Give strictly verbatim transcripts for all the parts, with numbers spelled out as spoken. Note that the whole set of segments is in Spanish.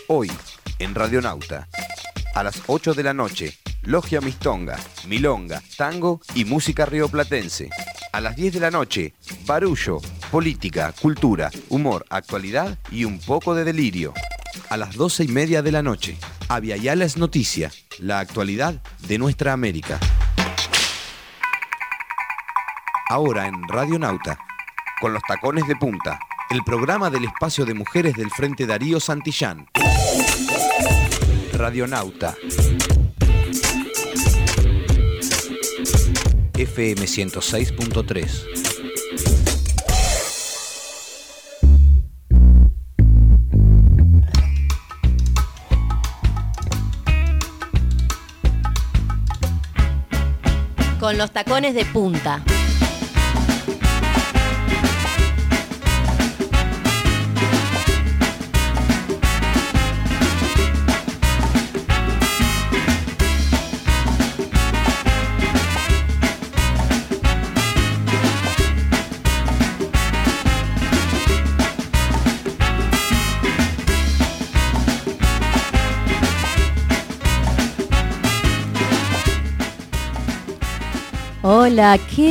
Hoy, en Radionauta, a las ocho de la noche, Logia Mistonga, Milonga, Tango y música rioplatense. A las diez de la noche, barullo, política, cultura, humor, actualidad y un poco de delirio. A las doce y media de la noche, Aviala es noticia, la actualidad de nuestra América. Ahora en Radionauta, con los tacones de punta, el programa del espacio de mujeres del Frente Darío Santillán. Radionauta. F M ciento seis punto tres. Con los tacones de punta. Hola, qué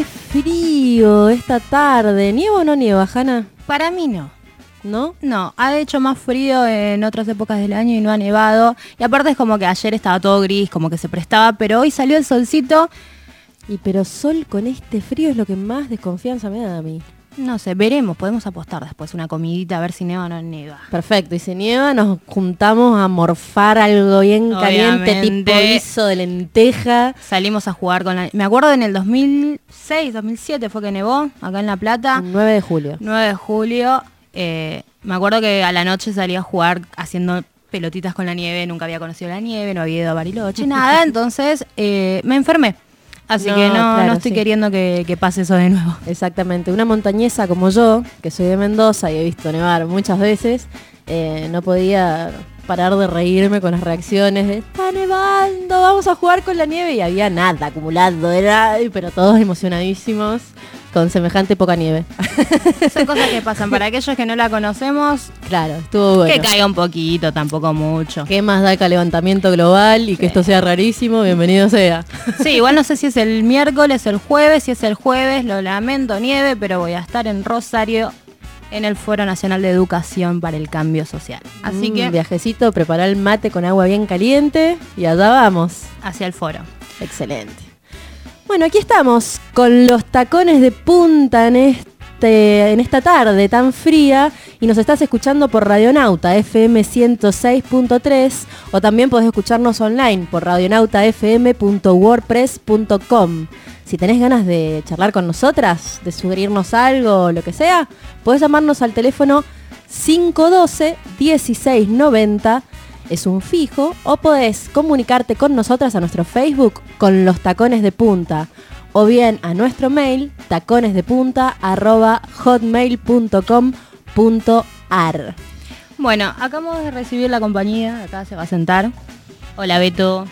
frío esta tarde. ¿Nieva o no nieva, Hanna? Para mí no. ¿No? No, ha hecho más frío en otras épocas del año y no ha nevado. Y aparte es como que ayer estaba todo gris, como que se prestaba, pero hoy salió el solcito. Y pero sol con este frío es lo que más desconfianza me da a mí. No sé, veremos, podemos apostar después una comidita a ver si neva o no neva. Perfecto, y si nieva nos juntamos a morfar algo bien Obviamente. Caliente, tipo guiso de lenteja. Salimos a jugar con la... Me acuerdo en el dos mil seis, dos mil siete fue que nevó, acá en La Plata. nueve de julio. nueve de julio. Eh, me acuerdo que a la noche salía a jugar haciendo pelotitas con la nieve, nunca había conocido la nieve, no había ido a Bariloche, nada, entonces eh, me enfermé. Así No, que no, claro, no estoy sí. queriendo que, que pase eso de nuevo. Exactamente, una montañesa como yo, que soy de Mendoza y he visto nevar muchas veces, eh, no podía parar de reírme con las reacciones de está nevando, vamos a jugar con la nieve, y había nada acumulado, era, pero todos emocionadísimos con semejante poca nieve. Son cosas que pasan. Para aquellos que no la conocemos, Claro, estuvo bueno. que caiga un poquito, tampoco mucho. ¿Qué más da el calentamiento global y que Sí. esto sea rarísimo? Bienvenido sea. Sí, igual no sé si es el miércoles, el jueves, si es el jueves, lo lamento, nieve, pero voy a estar en Rosario en el Foro Nacional de Educación para el Cambio Social. Así Mm, que viajecito, preparar el mate con agua bien caliente y allá vamos. hacia el foro. Excelente. Bueno, aquí estamos con los tacones de punta en este en esta tarde tan fría y nos estás escuchando por Radionauta F M ciento seis punto tres o también podés escucharnos online por radionauta f m punto wordpress punto com. Si tenés ganas de charlar con nosotras, de sugerirnos algo, lo que sea, podés llamarnos al teléfono cinco uno dos, uno seis nueve cero. Es un fijo, o podés comunicarte con nosotras a nuestro Facebook con los tacones de punta, o bien a nuestro mail taconesdepunta arroba hotmail punto com punto ar. Bueno, acabamos de recibir la compañía, acá se va a sentar. Hola, Beto.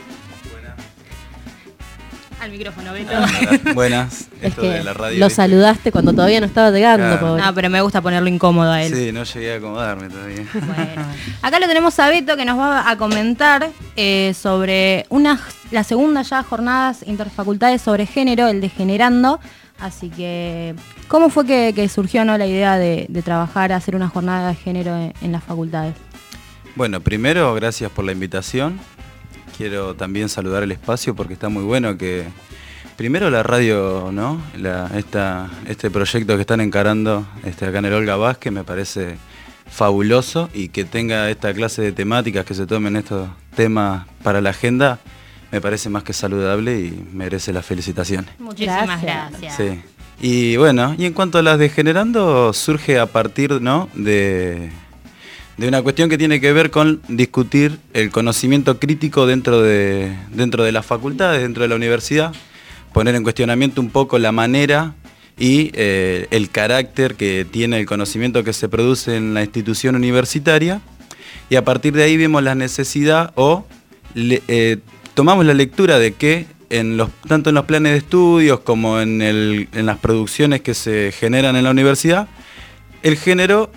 Al micrófono, Beto. Buenas, Es esto que de la radio. lo ¿viste? saludaste cuando todavía no estaba llegando, Claro. pobre. No, pero me gusta ponerlo incómodo a él. Sí, no llegué a acomodarme todavía. Bueno, acá lo tenemos a Beto que nos va a comentar eh, sobre una, la segunda ya jornadas interfacultades sobre género, el de Generando. Así que, ¿cómo fue que, que surgió ¿no? la idea de, de trabajar, hacer una jornada de género en, en las facultades? Bueno, primero, gracias por la invitación. Quiero también saludar el espacio porque está muy bueno que... Primero la radio, ¿no? La, esta, este proyecto que están encarando este, acá en el Olga Vázquez me parece fabuloso, y que tenga esta clase de temáticas, que se tomen estos temas para la agenda, me parece más que saludable y merece las felicitaciones. Muchísimas Gracias. gracias. Sí. Y bueno, y en cuanto a las de Generando, surge a partir, ¿no? de, de una cuestión que tiene que ver con discutir el conocimiento crítico dentro de, dentro de las facultades, dentro de la universidad, poner en cuestionamiento un poco la manera y eh, el carácter que tiene el conocimiento que se produce en la institución universitaria, y a partir de ahí vemos la necesidad o le, eh, tomamos la lectura de que en los, tanto en los planes de estudios como en, el, en las producciones que se generan en la universidad, el género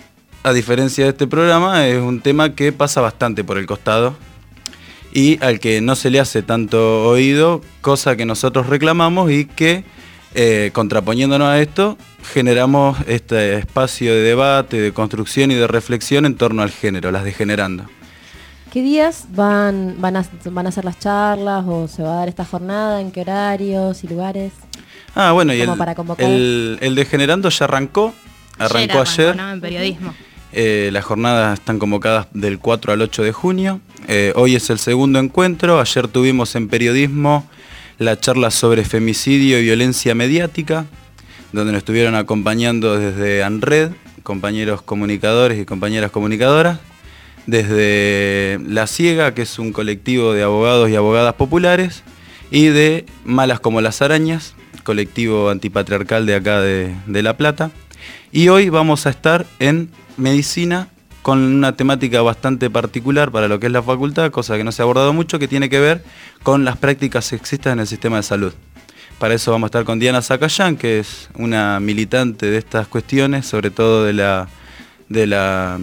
a diferencia de este programa, es un tema que pasa bastante por el costado y al que no se le hace tanto oído, cosa que nosotros reclamamos y que, eh, contraponiéndonos a esto, generamos este espacio de debate, de construcción y de reflexión en torno al género, las Degenerando. ¿Qué días van, van, a, van a ser las charlas o se va a dar esta jornada? ¿En qué horarios y lugares? Ah, bueno, y Como el, para convocar. el, el Degenerando ya arrancó, arrancó ayer. Arrancó, ¿no? En periodismo. Eh, las jornadas están convocadas del cuatro al ocho de junio. Eh, hoy es el segundo encuentro. Ayer tuvimos en periodismo la charla sobre femicidio y violencia mediática, donde nos estuvieron acompañando desde ANRED, compañeros comunicadores y compañeras comunicadoras, desde La Ciega, que es un colectivo de abogados y abogadas populares, y de Malas como las Arañas, colectivo antipatriarcal de acá de, de La Plata. Y hoy vamos a estar en medicina con una temática bastante particular para lo que es la facultad, cosa que no se ha abordado mucho, que tiene que ver con las prácticas sexistas en el sistema de salud. Para eso vamos a estar con Diana Zacayán, que es una militante de estas cuestiones, sobre todo de la, de la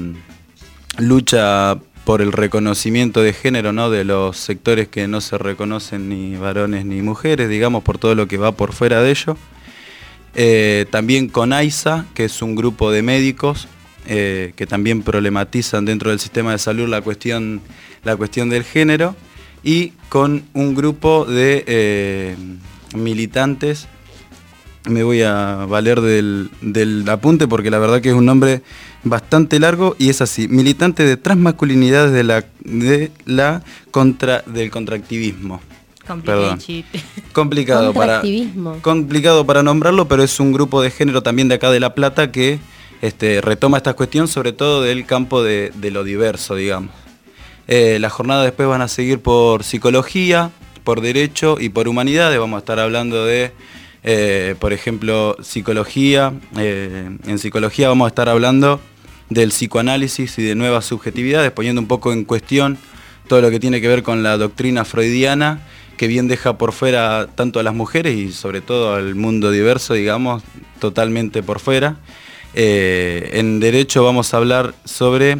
lucha por el reconocimiento de género, ¿no? De los sectores que no se reconocen ni varones ni mujeres, digamos, por todo lo que va por fuera de ello. Eh, también con AISA, que es un grupo de médicos eh, que también problematizan dentro del sistema de salud la cuestión, la cuestión del género, y con un grupo de eh, militantes. Me voy a valer del, del apunte porque la verdad que es un nombre bastante largo y es así: militante de transmasculinidades de la, de la contra, del contractivismo. Perdón. Complicado para, complicado para nombrarlo, pero es un grupo de género también de acá de La Plata que este, retoma esta cuestión, sobre todo del campo de, de lo diverso, digamos. Eh, las jornadas después van a seguir por psicología, por derecho y por humanidades. Vamos a estar hablando de, eh, por ejemplo, psicología. Eh, en psicología vamos a estar hablando del psicoanálisis y de nuevas subjetividades, poniendo un poco en cuestión todo lo que tiene que ver con la doctrina freudiana, que bien deja por fuera tanto a las mujeres y sobre todo al mundo diverso, digamos, totalmente por fuera. Eh, en derecho vamos a hablar sobre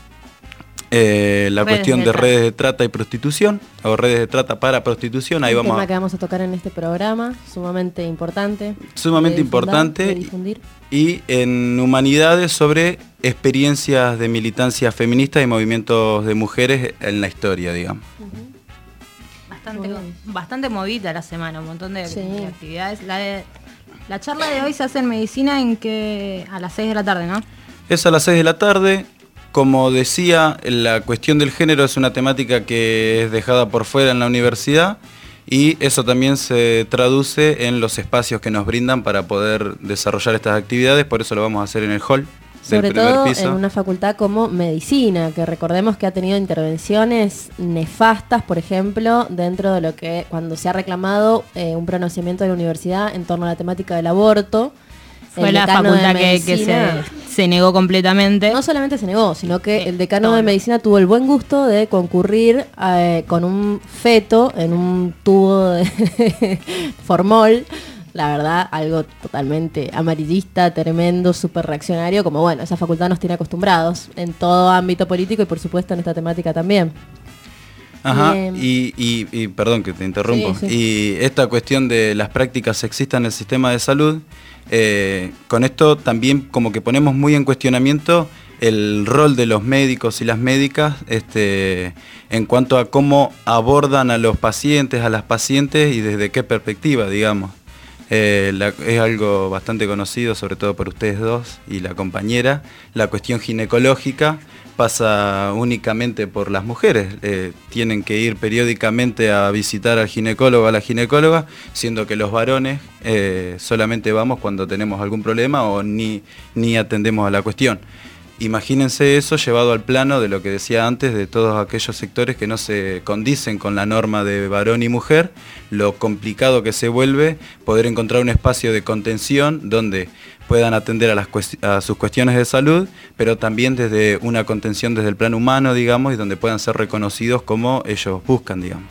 eh, la redes cuestión de, de redes de trata y prostitución, o redes de trata para prostitución. Ahí un vamos tema a... que vamos a tocar en este programa, sumamente importante. Sumamente de importante. De difundir. Y en humanidades sobre experiencias de militancia feminista y movimientos de mujeres en la historia, digamos. Uh-huh. Bastante, bastante movida la semana, un montón de, sí. de actividades. La, de, la charla de hoy se hace en medicina en que a las seis de la tarde, ¿no? Es a las seis de la tarde. Como decía, la cuestión del género es una temática que es dejada por fuera en la universidad y eso también se traduce en los espacios que nos brindan para poder desarrollar estas actividades, por eso lo vamos a hacer en el hall. Sobre todo piso. En una facultad como medicina, que recordemos que ha tenido intervenciones nefastas, por ejemplo, dentro de lo que cuando se ha reclamado eh, un pronunciamiento de la universidad en torno a la temática del aborto. Fue la facultad que, que se, se negó completamente. No solamente se negó, sino que sí, el decano no, de medicina tuvo el buen gusto de concurrir eh, con un feto en un tubo de formol. La verdad, algo totalmente amarillista, tremendo, súper reaccionario, como bueno, esa facultad nos tiene acostumbrados en todo ámbito político y por supuesto en esta temática también. Ajá, eh, y, y, y perdón que te interrumpo, sí, sí. Y esta cuestión de las prácticas sexistas en el sistema de salud, eh, con esto también como que ponemos muy en cuestionamiento el rol de los médicos y las médicas este, en cuanto a cómo abordan a los pacientes, a las pacientes y desde qué perspectiva, digamos. Eh, la, es algo bastante conocido, sobre todo por ustedes dos y la compañera. La cuestión ginecológica pasa únicamente por las mujeres. Eh, tienen que ir periódicamente a visitar al ginecólogo, a la ginecóloga, siendo que los varones eh, solamente vamos cuando tenemos algún problema o ni, ni atendemos a la cuestión. Imagínense eso llevado al plano de lo que decía antes, de todos aquellos sectores que no se condicen con la norma de varón y mujer, lo complicado que se vuelve poder encontrar un espacio de contención donde puedan atender a, las cuest- a sus cuestiones de salud, pero también desde una contención desde el plano humano, digamos, y donde puedan ser reconocidos como ellos buscan, digamos.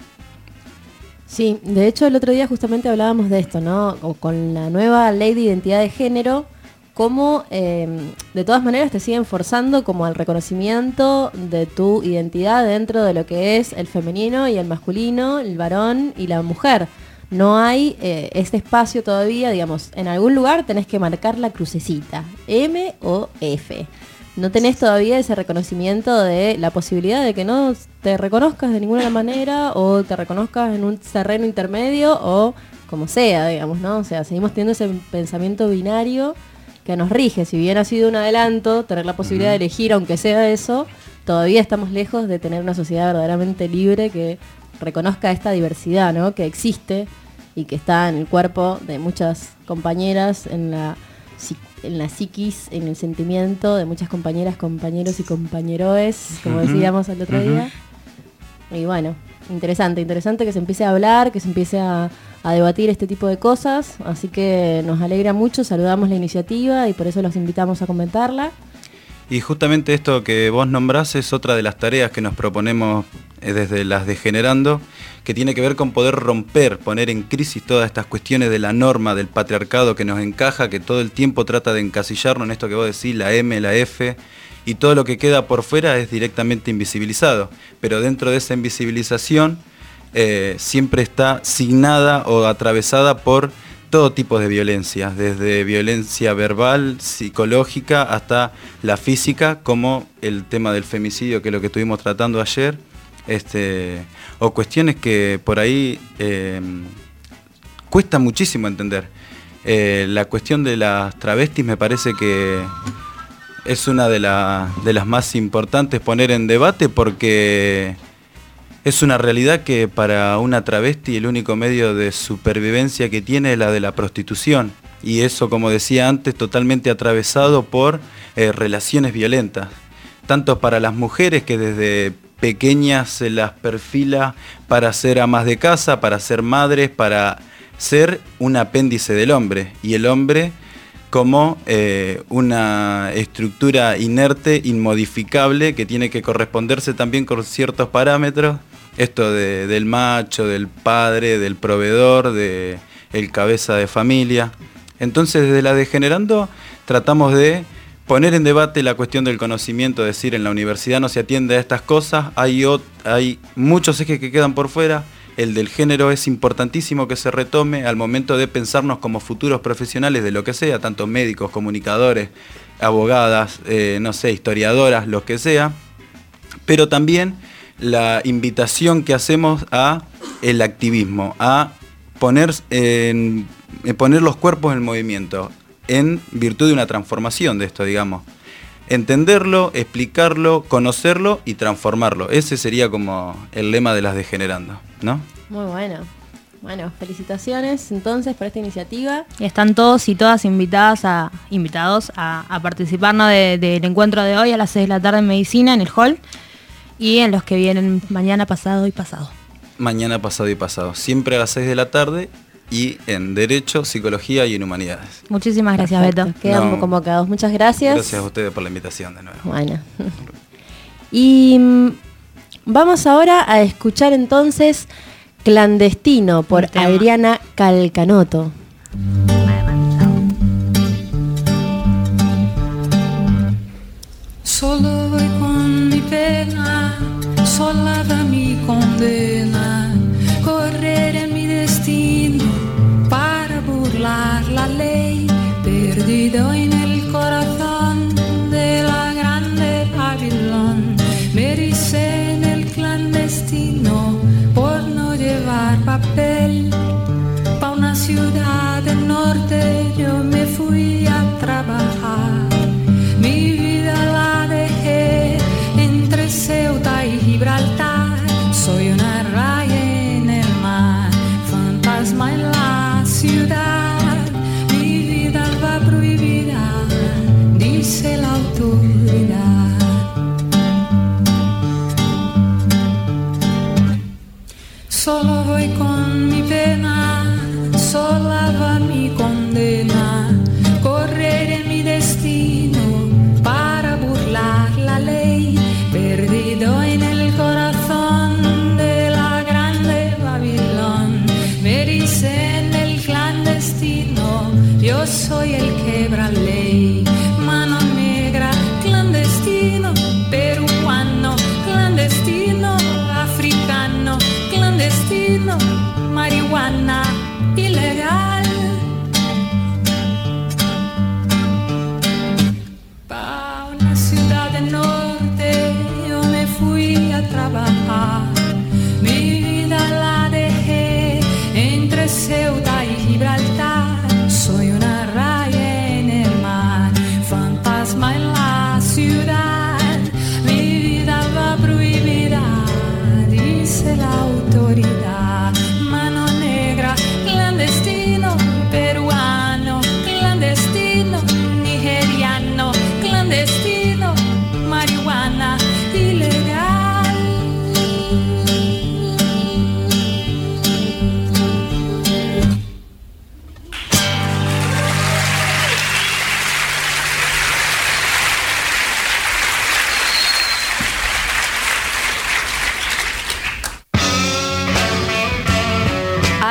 Sí, de hecho el otro día justamente hablábamos de esto, ¿no? Con la nueva ley de identidad de género, cómo eh, de todas maneras te siguen forzando como al reconocimiento de tu identidad dentro de lo que es el femenino y el masculino, el varón y la mujer. No hay eh, ese espacio todavía, digamos, en algún lugar tenés que marcar la crucecita, M o F. No tenés todavía ese reconocimiento de la posibilidad de que no te reconozcas de ninguna manera o te reconozcas en un terreno intermedio o como sea, digamos, ¿no? O sea, seguimos teniendo ese pensamiento binario que nos rige. Si bien ha sido un adelanto tener la posibilidad uh-huh. de elegir, aunque sea eso, todavía estamos lejos de tener una sociedad verdaderamente libre que reconozca esta diversidad, ¿no? Que existe y que está en el cuerpo de muchas compañeras, en la, en la psiquis, en el sentimiento de muchas compañeras, compañeros y compañeroes, como uh-huh. decíamos el otro uh-huh. día. Y bueno, interesante, interesante que se empiece a hablar, que se empiece a, a debatir este tipo de cosas, así que nos alegra mucho, saludamos la iniciativa y por eso los invitamos a comentarla. Y justamente esto que vos nombrás es otra de las tareas que nos proponemos desde las Degenerando, que tiene que ver con poder romper, poner en crisis todas estas cuestiones de la norma, del patriarcado que nos encaja, que todo el tiempo trata de encasillarnos en esto que vos decís, la M, la F, y todo lo que queda por fuera es directamente invisibilizado. Pero dentro de esa invisibilización eh, siempre está signada o atravesada por todo tipo de violencia, desde violencia verbal, psicológica, hasta la física, como el tema del femicidio, que es lo que estuvimos tratando ayer, este, o cuestiones que por ahí eh, cuesta muchísimo entender. Eh, la cuestión de las travestis me parece que es una de, la, de las más importantes poner en debate, porque es una realidad que para una travesti el único medio de supervivencia que tiene es la de la prostitución. Y eso, como decía antes, totalmente atravesado por eh, relaciones violentas. Tanto para las mujeres, que desde pequeñas se las perfila para ser amas de casa, para ser madres, para ser un apéndice del hombre. Y el hombre como eh, una estructura inerte, inmodificable, que tiene que corresponderse también con ciertos parámetros. Esto de, del macho, del padre, del proveedor, del cabeza de familia. Entonces, desde la Degenerando tratamos de poner en debate la cuestión del conocimiento, es decir, en la universidad no se atiende a estas cosas, hay, hay muchos ejes que quedan por fuera. El del género es importantísimo que se retome al momento de pensarnos como futuros profesionales de lo que sea, tanto médicos, comunicadores, abogadas, eh, no sé, historiadoras, lo que sea, pero también la invitación que hacemos a el activismo, a poner, en, en poner los cuerpos en movimiento, en virtud de una transformación de esto, digamos. Entenderlo, explicarlo, conocerlo y transformarlo. Ese sería como el lema de las Degenerando, ¿no? Muy bueno. Bueno, felicitaciones entonces por esta iniciativa. Y están todos y todas invitadas a, invitados a, a participar, ¿no? de, del encuentro de hoy a las seis de la tarde en Medicina, en el hall, y en los que vienen mañana, pasado y pasado. Mañana, pasado y pasado. Siempre a las seis de la tarde. Y en Derecho, Psicología y en Humanidades. Muchísimas gracias, Perfecto. Beto. Quedan No, convocados. Muchas gracias. Gracias a ustedes por la invitación de nuevo. Bueno. Y mm, vamos ahora a escuchar entonces Clandestino por Adriana Calcanotto. Solo voy con mi pena, sola va mi condena, correr en mi destino para burlar la ley, perdido en el corazón de la grande Babilón. Me ericé en el clandestino por no llevar papel, pa' una ciudad del norte yo me fui a trabajar. Mi vida la dejé entre Ceuta y Gibraltar, soy una raya en el mar, fantasma en la ciudad, mi vida va prohibida, dice la autoridad. Solo voy con mi pena, sola va mi condena, correr en mi destino para burlar la ley, perdido en el corazón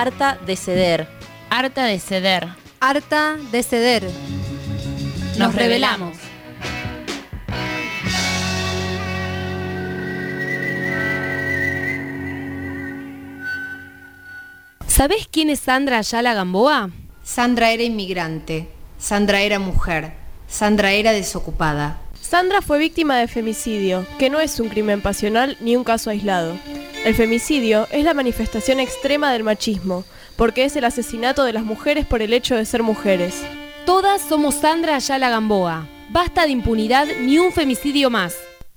Harta de ceder. Harta de ceder. Harta de ceder. Nos rebelamos. ¿Sabés quién es Sandra Ayala Gamboa? Sandra era inmigrante, Sandra era mujer, Sandra era desocupada. Sandra fue víctima de femicidio, que no es un crimen pasional ni un caso aislado. El femicidio es la manifestación extrema del machismo, porque es el asesinato de las mujeres por el hecho de ser mujeres. Todas somos Sandra Ayala Gamboa. Basta de impunidad ni un femicidio más.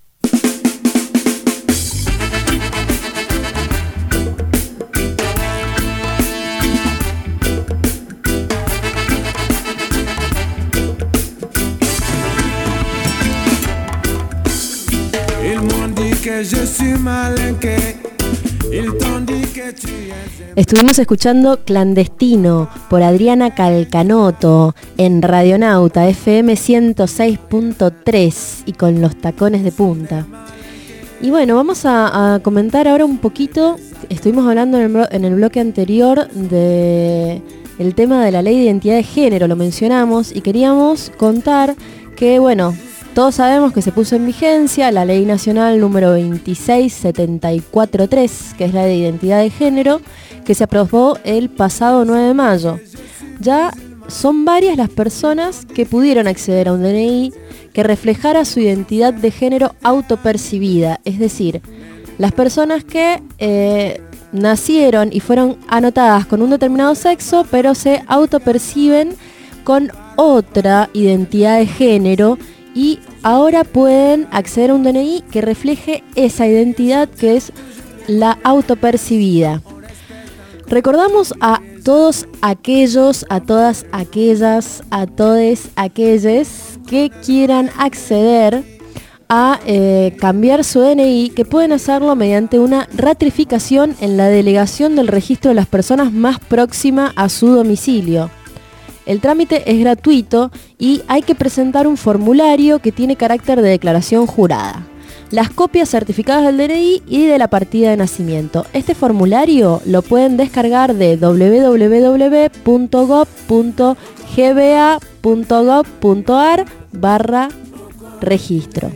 Estuvimos escuchando Clandestino por Adriana Calcanotto en Radionauta F M ciento seis punto tres y con los tacones de punta. Y bueno, vamos a, a comentar ahora un poquito. Estuvimos hablando en el, en el bloque anterior de el tema de la ley de identidad de género, lo mencionamos, y queríamos contar que, bueno, todos sabemos que se puso en vigencia la Ley Nacional número veintiséis setenta y cuatro tres, que es la de identidad de género, que se aprobó el pasado nueve de mayo. Ya son varias las personas que pudieron acceder a un D N I que reflejara su identidad de género autopercibida, es decir, las personas que eh, nacieron y fueron anotadas con un determinado sexo, pero se autoperciben con otra identidad de género, y ahora pueden acceder a un D N I que refleje esa identidad que es la autopercibida. Recordamos a todos aquellos, a todas aquellas, a todes aquellos que quieran acceder a eh, cambiar su D N I, que pueden hacerlo mediante una ratificación en la delegación del registro de las personas más próxima a su domicilio. El trámite es gratuito y hay que presentar un formulario que tiene carácter de declaración jurada, las copias certificadas del D N I y de la partida de nacimiento. Este formulario lo pueden descargar de doble u doble u doble u punto gob punto g b a punto gob punto a r barra registro.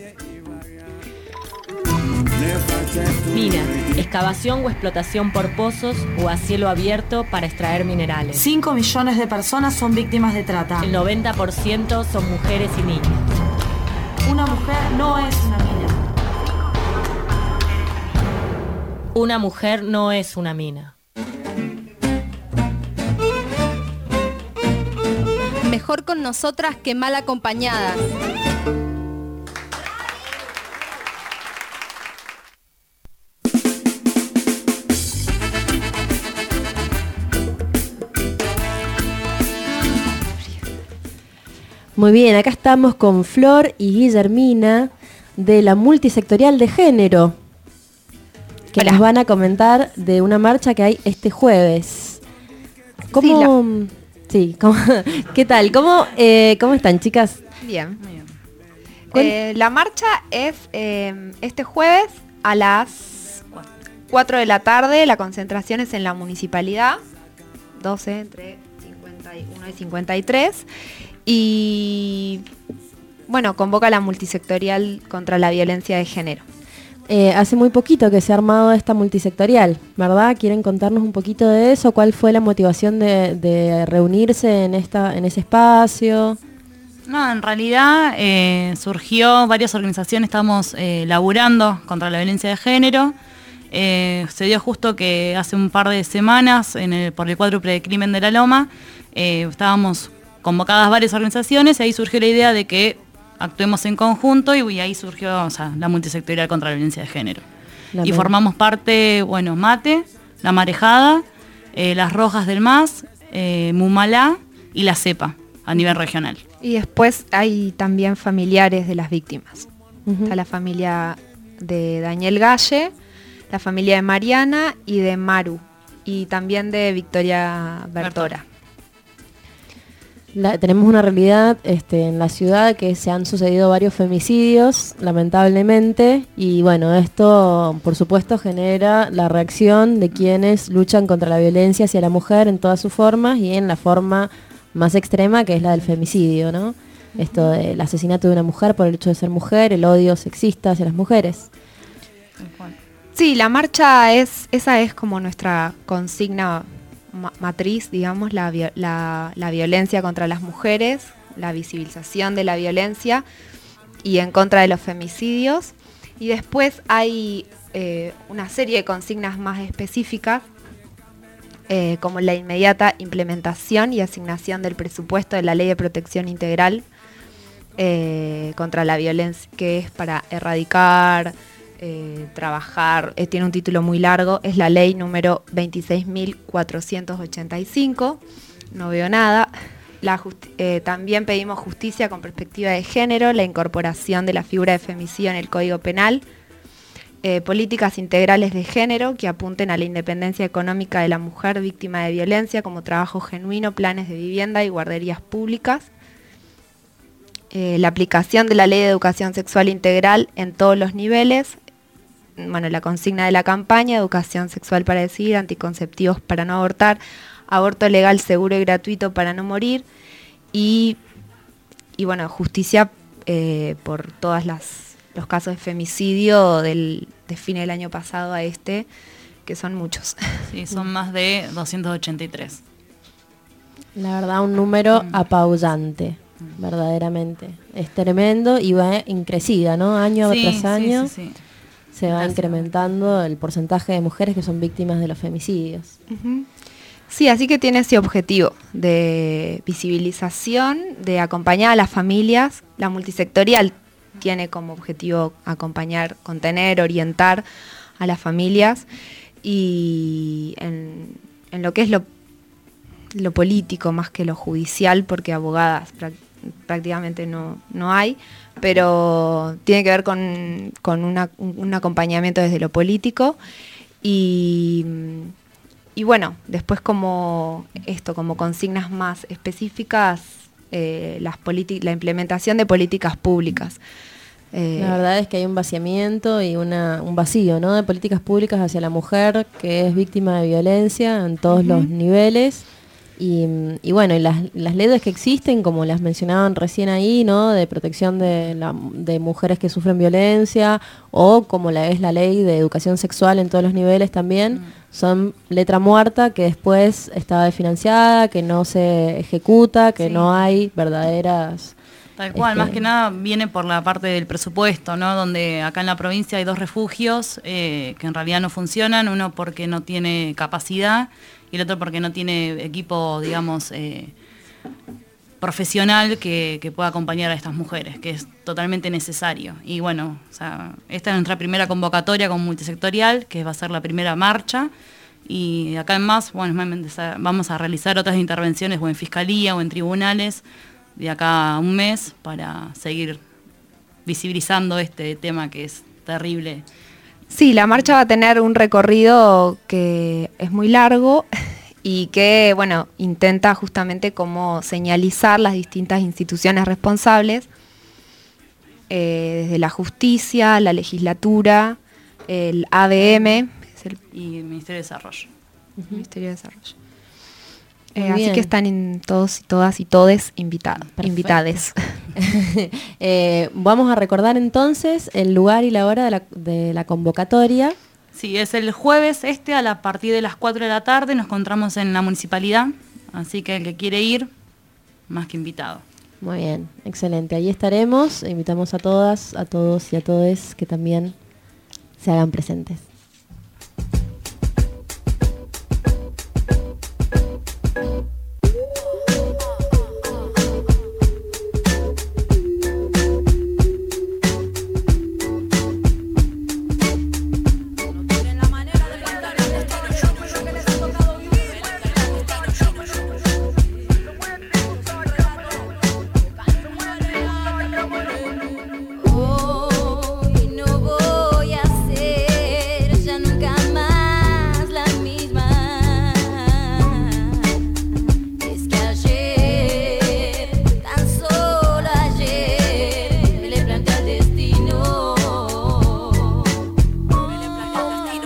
Mina, excavación o explotación por pozos o a cielo abierto para extraer minerales. cinco millones de personas son víctimas de trata. El noventa por ciento son mujeres y niñas. Una mujer no es una mina. Una mujer no es una mina. Mejor con nosotras que mal acompañadas. Muy bien, acá estamos con Flor y Guillermina de la Multisectorial de Género, que Hola. nos van a comentar de una marcha que hay este jueves. ¿Cómo? Sí, la... sí ¿cómo? ¿Qué tal? ¿Cómo, eh, ¿Cómo están, chicas? Bien. Muy bien. Eh, la marcha es eh, este jueves a las cuatro de la tarde. La concentración es en la municipalidad, doce entre cincuenta y uno y cincuenta y tres. Y bueno, convoca la multisectorial contra la violencia de género. Eh, hace muy poquito que se ha armado esta multisectorial, ¿verdad? ¿Quieren contarnos un poquito de eso? ¿Cuál fue la motivación de, de reunirse en esta, en ese espacio? No, en realidad eh, surgió, varias organizaciones estamos eh, laburando contra la violencia de género. Eh, se dio justo que hace un par de semanas, en el, por el cuádruple de crimen de La Loma, eh, estábamos convocadas varias organizaciones y ahí surgió la idea de que actuemos en conjunto y, y ahí surgió, o sea, la multisectorial contra la violencia de género. La y formamos parte, bueno, Mate, La Marejada, eh, Las Rojas del M A S, eh, Mumalá y la CEPA a nivel regional. Y después hay también familiares de las víctimas. Uh-huh. Está la familia de Daniel Galle, la familia de Mariana y de Maru, y también de Victoria Bertora. La, tenemos una realidad este, en la ciudad que se han sucedido varios femicidios, lamentablemente, y bueno, esto por supuesto genera la reacción de quienes luchan contra la violencia hacia la mujer en todas sus formas y en la forma más extrema que es la del femicidio, ¿no? Uh-huh. Esto del asesinato de una mujer por el hecho de ser mujer, el odio sexista hacia las mujeres. Sí, la marcha es, esa es como nuestra consigna matriz, digamos, la, la, la violencia contra las mujeres, la visibilización de la violencia y en contra de los femicidios. Y después hay eh, una serie de consignas más específicas, eh, como la inmediata implementación y asignación del presupuesto de la Ley de Protección Integral eh, contra la violencia, que es para erradicar, Eh, trabajar, eh, tiene un título muy largo, es la ley número veintiséis mil cuatrocientos ochenta y cinco, no veo nada. La justi- eh, también pedimos justicia con perspectiva de género, la incorporación de la figura de femicidio en el Código Penal, eh, políticas integrales de género que apunten a la independencia económica de la mujer víctima de violencia como trabajo genuino, planes de vivienda y guarderías públicas. Eh, la aplicación de la Ley de Educación Sexual Integral en todos los niveles. Bueno, la consigna de la campaña, educación sexual para decidir, anticonceptivos para no abortar, aborto legal, seguro y gratuito para no morir, y, y bueno, justicia eh, por todos los casos de femicidio del de fin del año pasado a este, que son muchos. Sí, son más de doscientos ochenta y tres. La verdad, un número mm. apabullante, mm. verdaderamente. Es tremendo y va increcida, ¿no? Año sí, tras año. Sí, sí, sí. Se va Gracias. incrementando el porcentaje de mujeres que son víctimas de los femicidios. Uh-huh. Sí, así que tiene ese objetivo de visibilización, de acompañar a las familias. La multisectorial tiene como objetivo acompañar, contener, orientar a las familias. Y en, en lo que es lo, lo político más que lo judicial, porque abogadas prácticamente no, no hay, pero tiene que ver con, con una, un acompañamiento desde lo político y, y bueno, después como esto, como consignas más específicas, eh, las politi- la implementación de políticas públicas. Eh, la verdad es que hay un vaciamiento y una, un vacío, ¿no?, de políticas públicas hacia la mujer que es víctima de violencia en todos uh-huh. los niveles. Y, y bueno, y las, las leyes que existen, como las mencionaban recién ahí, ¿no?, de protección de, la, de mujeres que sufren violencia, o como la es la ley de educación sexual en todos los niveles también, mm. son letra muerta que después está desfinanciada, que no se ejecuta, que sí. no hay verdaderas... Tal cual, este, más que nada viene por la parte del presupuesto, ¿no? Donde acá en la provincia hay dos refugios eh, que en realidad no funcionan, uno porque no tiene capacidad y el otro porque no tiene equipo, digamos, eh, profesional que, que pueda acompañar a estas mujeres, que es totalmente necesario. Y bueno, o sea, esta es nuestra primera convocatoria con multisectorial, que va a ser la primera marcha, y acá en más, bueno, vamos a realizar otras intervenciones o en fiscalía o en tribunales de acá a un mes para seguir visibilizando este tema que es terrible. Sí, la marcha va a tener un recorrido que es muy largo y que, bueno, intenta justamente como señalizar las distintas instituciones responsables, eh, desde la justicia, la legislatura, el A D M es el, y el Ministerio de Desarrollo. Uh-huh. Ministerio de Desarrollo. Eh, así que están in, todos y todas y todes invitados, invitades. eh, vamos a recordar entonces el lugar y la hora de la, de la convocatoria. Sí, es el jueves este a la partir de las cuatro de la tarde, nos encontramos en la municipalidad, así que el que quiere ir, más que invitado. Muy bien, excelente, ahí estaremos, invitamos a todas, a todos y a todes que también se hagan presentes. Hoy no voy a hacer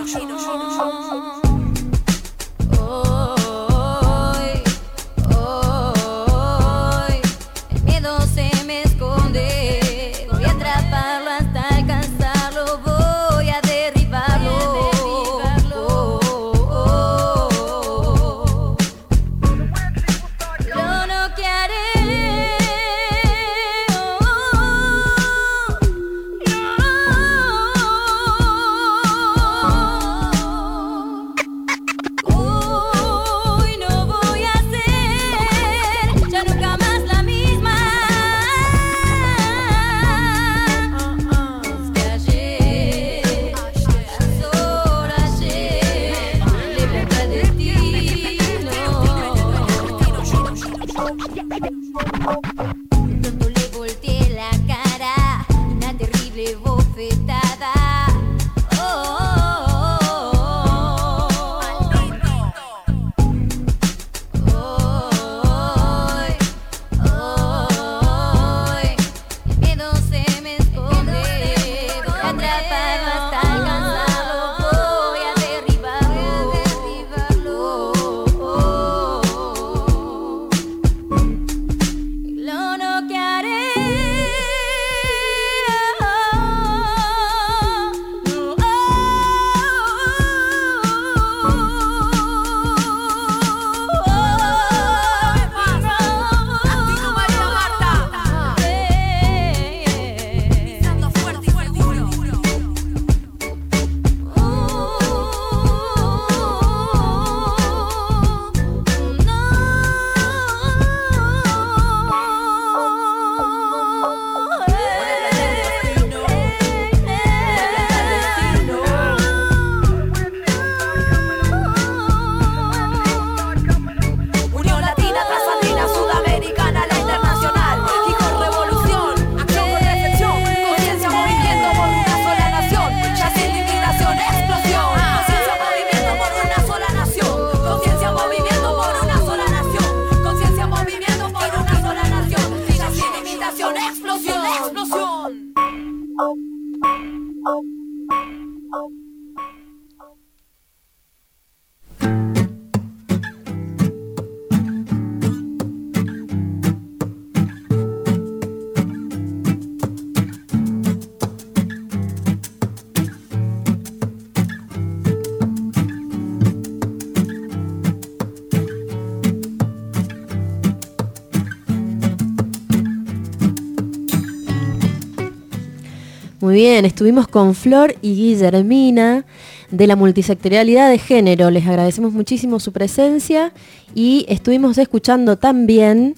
Muy bien, estuvimos con Flor y Guillermina de la multisectorialidad de género. Les agradecemos muchísimo su presencia y estuvimos escuchando también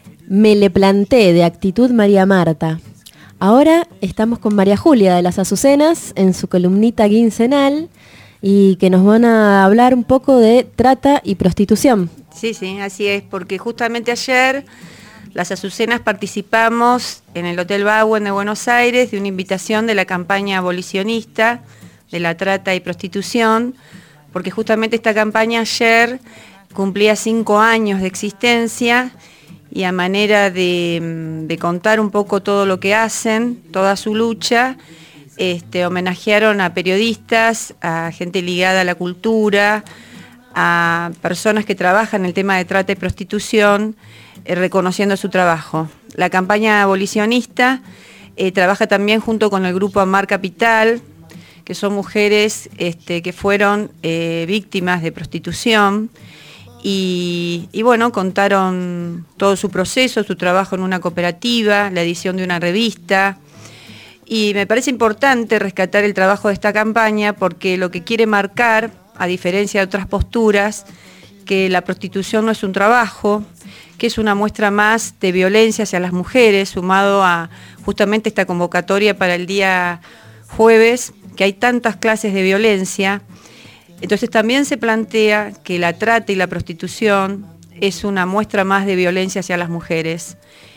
Me le planté de Actitud María Marta. Ahora estamos con María Julia de las Azucenas en su columnita quincenal y que nos van a hablar un poco de trata y prostitución. Sí, sí, así es, porque justamente ayer las Azucenas participamos en el Hotel Bauen de Buenos Aires de una invitación de la campaña abolicionista de la trata y prostitución, porque justamente esta campaña ayer cumplía cinco años de existencia y a manera de, de contar un poco todo lo que hacen, toda su lucha, este, homenajearon a periodistas, a gente ligada a la cultura, a personas que trabajan en el tema de trata y prostitución, eh, reconociendo su trabajo. La campaña abolicionista eh, trabaja también junto con el grupo Amar Capital, que son mujeres este, que fueron eh, víctimas de prostitución y, y bueno, contaron todo su proceso, su trabajo en una cooperativa, la edición de una revista. Y me parece importante rescatar el trabajo de esta campaña porque lo que quiere marcar, a diferencia de otras posturas, que la prostitución no es un trabajo, que es una muestra más de violencia hacia las mujeres, sumado a justamente esta convocatoria para el día jueves, que hay tantas clases de violencia. Entonces también se plantea que la trata y la prostitución es una muestra más de violencia hacia las mujeres.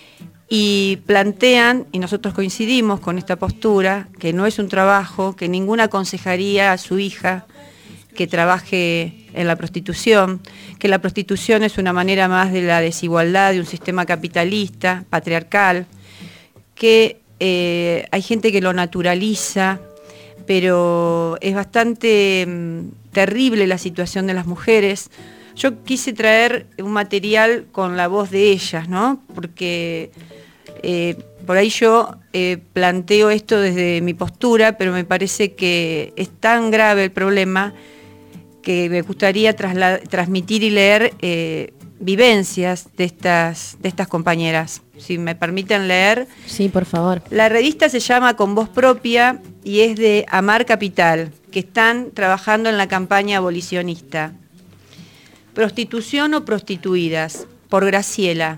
Y plantean, y nosotros coincidimos con esta postura, que no es un trabajo, que ninguna aconsejaría a su hija que trabaje en la prostitución, que la prostitución es una manera más de la desigualdad de un sistema capitalista, patriarcal, que eh, hay gente que lo naturaliza, pero es bastante mm, terrible la situación de las mujeres. Yo quise traer un material con la voz de ellas, ¿no? Porque eh, por ahí yo eh, planteo esto desde mi postura, pero me parece que es tan grave el problema que me gustaría trasla- transmitir y leer eh, vivencias de estas, de estas compañeras. Si me permiten leer. Sí, por favor. La revista se llama Con Voz Propia y es de Amar Capital, que están trabajando en la campaña abolicionista. Prostitución o prostituidas, por Graciela.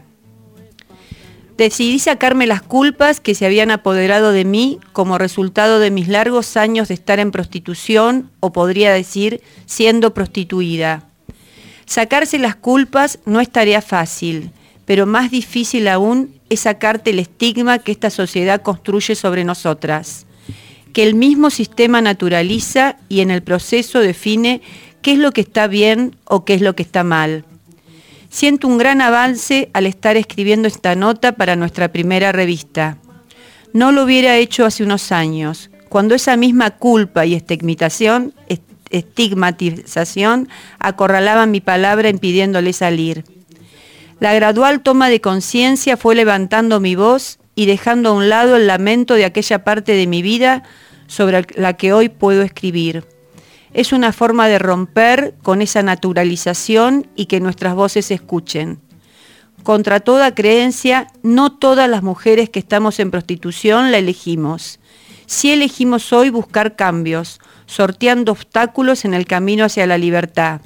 Decidí sacarme las culpas que se habían apoderado de mí como resultado de mis largos años de estar en prostitución, o podría decir, siendo prostituida. Sacarse las culpas no es tarea fácil, pero más difícil aún es sacarte el estigma que esta sociedad construye sobre nosotras, que el mismo sistema naturaliza y en el proceso define qué es lo que está bien o qué es lo que está mal. Siento un gran avance al estar escribiendo esta nota para nuestra primera revista. No lo hubiera hecho hace unos años, cuando esa misma culpa y estigmatización, estigmatización acorralaban mi palabra impidiéndole salir. La gradual toma de conciencia fue levantando mi voz y dejando a un lado el lamento de aquella parte de mi vida sobre la que hoy puedo escribir. Es una forma de romper con esa naturalización y que nuestras voces se escuchen. Contra toda creencia, no todas las mujeres que estamos en prostitución la elegimos. Sí elegimos hoy buscar cambios, sorteando obstáculos en el camino hacia la libertad.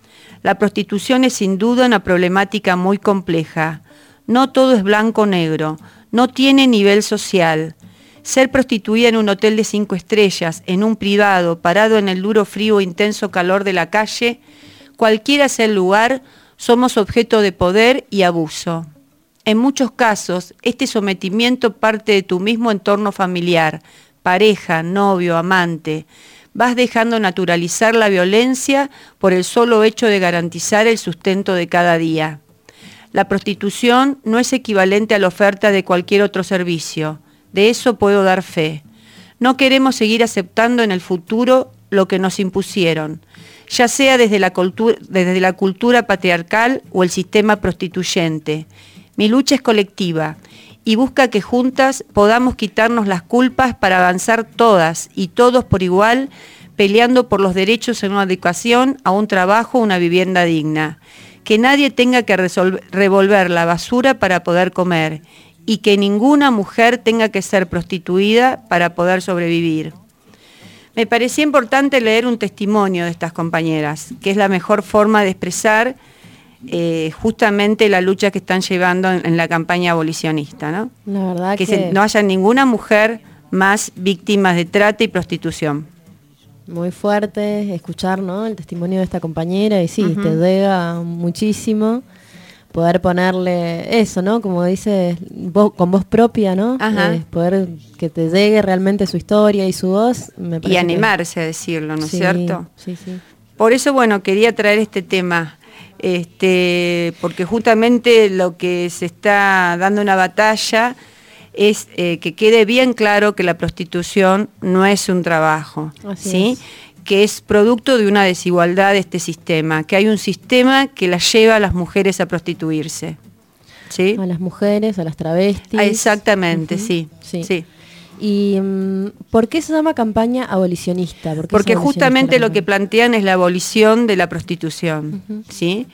La prostitución es sin duda una problemática muy compleja. No todo es blanco o negro, no tiene nivel social. Ser prostituida en un hotel de cinco estrellas, en un privado, parado en el duro frío e intenso calor de la calle, cualquiera sea el lugar, somos objeto de poder y abuso. En muchos casos, este sometimiento parte de tu mismo entorno familiar, pareja, novio, amante. Vas dejando naturalizar la violencia por el solo hecho de garantizar el sustento de cada día. La prostitución no es equivalente a la oferta de cualquier otro servicio. De eso puedo dar fe. No queremos seguir aceptando en el futuro lo que nos impusieron, ya sea desde la cultura, desde la cultura patriarcal o el sistema prostituyente. Mi lucha es colectiva y busca que juntas podamos quitarnos las culpas para avanzar todas y todos por igual, peleando por los derechos en una educación, a un trabajo, una vivienda digna. Que nadie tenga que resolver, revolver la basura para poder comer y que ninguna mujer tenga que ser prostituida para poder sobrevivir. Me parecía importante leer un testimonio de estas compañeras, que es la mejor forma de expresar eh, justamente la lucha que están llevando en, en la campaña abolicionista, ¿no? La verdad que, que... Se, no haya ninguna mujer más víctima de trata y prostitución. Muy fuerte escuchar, ¿no?, el testimonio de esta compañera y sí, Uh-huh. te llega muchísimo poder ponerle eso, ¿no? Como dices, vos, con voz propia, ¿no? Ajá. Eh, poder que te llegue realmente su historia y su voz. Me Y parece animarse que... a decirlo, ¿no es Sí, cierto? Sí, sí. Por eso, bueno, quería traer este tema, este, porque justamente lo que se está dando una batalla es eh, que quede bien claro que la prostitución no es un trabajo, Así ¿sí? es. Que es producto de una desigualdad de este sistema, que hay un sistema que las lleva a las mujeres a prostituirse. ¿Sí? A las mujeres, a las travestis. Ah, exactamente, Ujú. sí, sí. sí. ¿Y um, por qué se llama campaña abolicionista? ¿Por qué Porque es abolicionista justamente la lo que campaña? plantean es la abolición de la prostitución, Ujú. ¿sí?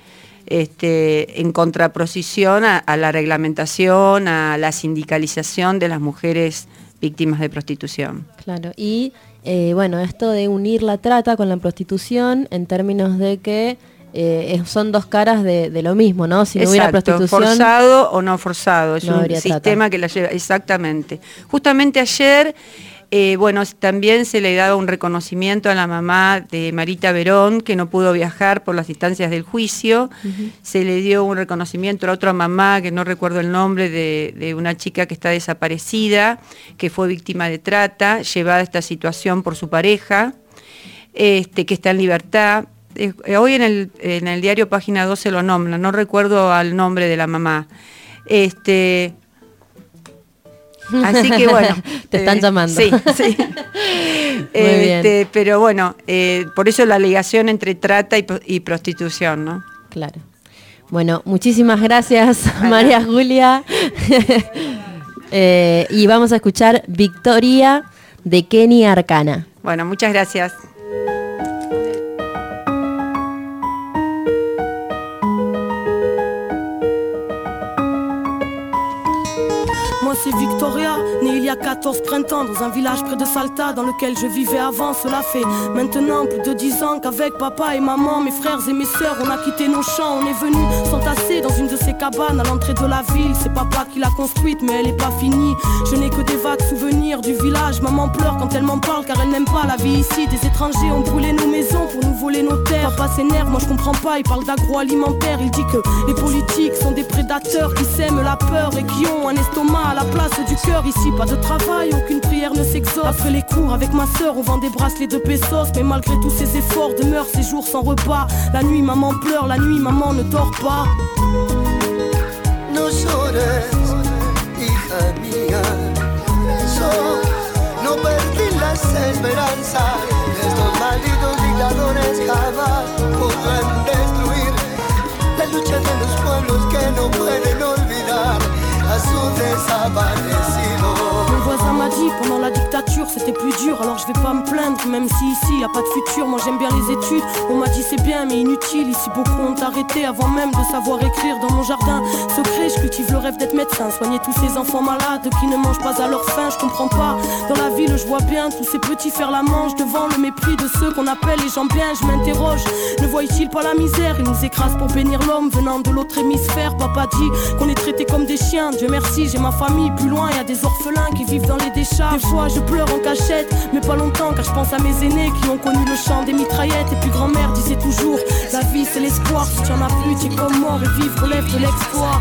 Este, en contraposición a, a la reglamentación, a la sindicalización de las mujeres víctimas de prostitución. Claro, y eh, bueno, esto de unir la trata con la prostitución en términos de que eh, es- son dos caras de, de lo mismo, ¿no? Si no hubiera Exacto, prostitución... forzado o no forzado, es no un habría sistema trata. que la lleva, exactamente. Justamente ayer, eh, bueno, también se le daba un reconocimiento a la mamá de Marita Verón, que no pudo viajar por las instancias del juicio. Ujú. Se le dio un reconocimiento a la otra mamá, que no recuerdo el nombre, de, de una chica que está desaparecida, que fue víctima de trata, llevada a esta situación por su pareja, este, que está en libertad. Eh, hoy en el, en el diario Página doce lo nombran, no recuerdo al nombre de la mamá. Este, Así que bueno. Te están eh, llamando. Sí, sí. este, pero bueno, eh, por eso la ligación entre trata y, y prostitución, ¿no? Claro. Bueno, muchísimas gracias, María Julia. eh, y vamos a escuchar Victoria de Kenny Arcana. Bueno, muchas gracias. Moi c'est Victoria, née il y a quatorze printemps dans un village près de Salta dans lequel je vivais avant. Cela fait maintenant plus de dix ans qu'avec papa et maman, mes frères et mes sœurs, on a quitté nos champs. On est venus s'entasser dans une de ces cabanes à l'entrée de la ville. C'est papa qui l'a construite mais elle est pas finie. Je n'ai que des vagues souvenirs du village. Maman pleure quand elle m'en parle car elle n'aime pas la vie ici. Des étrangers ont brûlé nos maisons pour nous voler nos terres. Papa s'énerve, moi je comprends pas, il parle d'agroalimentaire. Il dit que les politiques sont des prédateurs qui sèment la peur et qui ont un estomac à la place du cœur. Ici pas de travail, aucune prière ne s'exauce. Après les cours avec ma sœur on vend des bracelets de pesos. Mais malgré tous ces efforts demeurent ces jours sans repas. La nuit maman pleure, la nuit maman ne dort pas. No llores, hija mía, so, no perdí las esperanzas. Estos malditos dictadores jamás podrán destruir la lucha de los pueblos que no pueden olvidar à son desaparecido. Mon voisin m'a dit pendant la dictature c'était plus dur. Alors je vais pas me plaindre même si ici y a pas de futur. Moi j'aime bien les études, on m'a dit c'est bien mais inutile. Ici beaucoup ont arrêté avant même de savoir écrire. Dans mon jardin secret je cultive le rêve d'être médecin. Soigner tous ces enfants malades qui ne mangent pas à leur faim. Je comprends pas, dans la ville je vois bien tous ces petits faire la manche devant le mépris de ceux qu'on appelle les gens bien. Je m'interroge, ne voient-ils pas la misère? Ils nous écrasent pour bénir l'homme venant de l'autre hémisphère. Papa dit qu'on est traités comme des chiens. Dieu merci, j'ai ma famille. Plus loin, y a des orphelins qui vivent dans les décharges. Des fois, je pleure en cachette, mais pas longtemps, car je pense à mes aînés qui ont connu le chant des mitraillettes. Et puis grand-mère disait toujours, la vie c'est l'espoir. Si tu en as plus, tu es comme mort et vivre relève de l'exploit.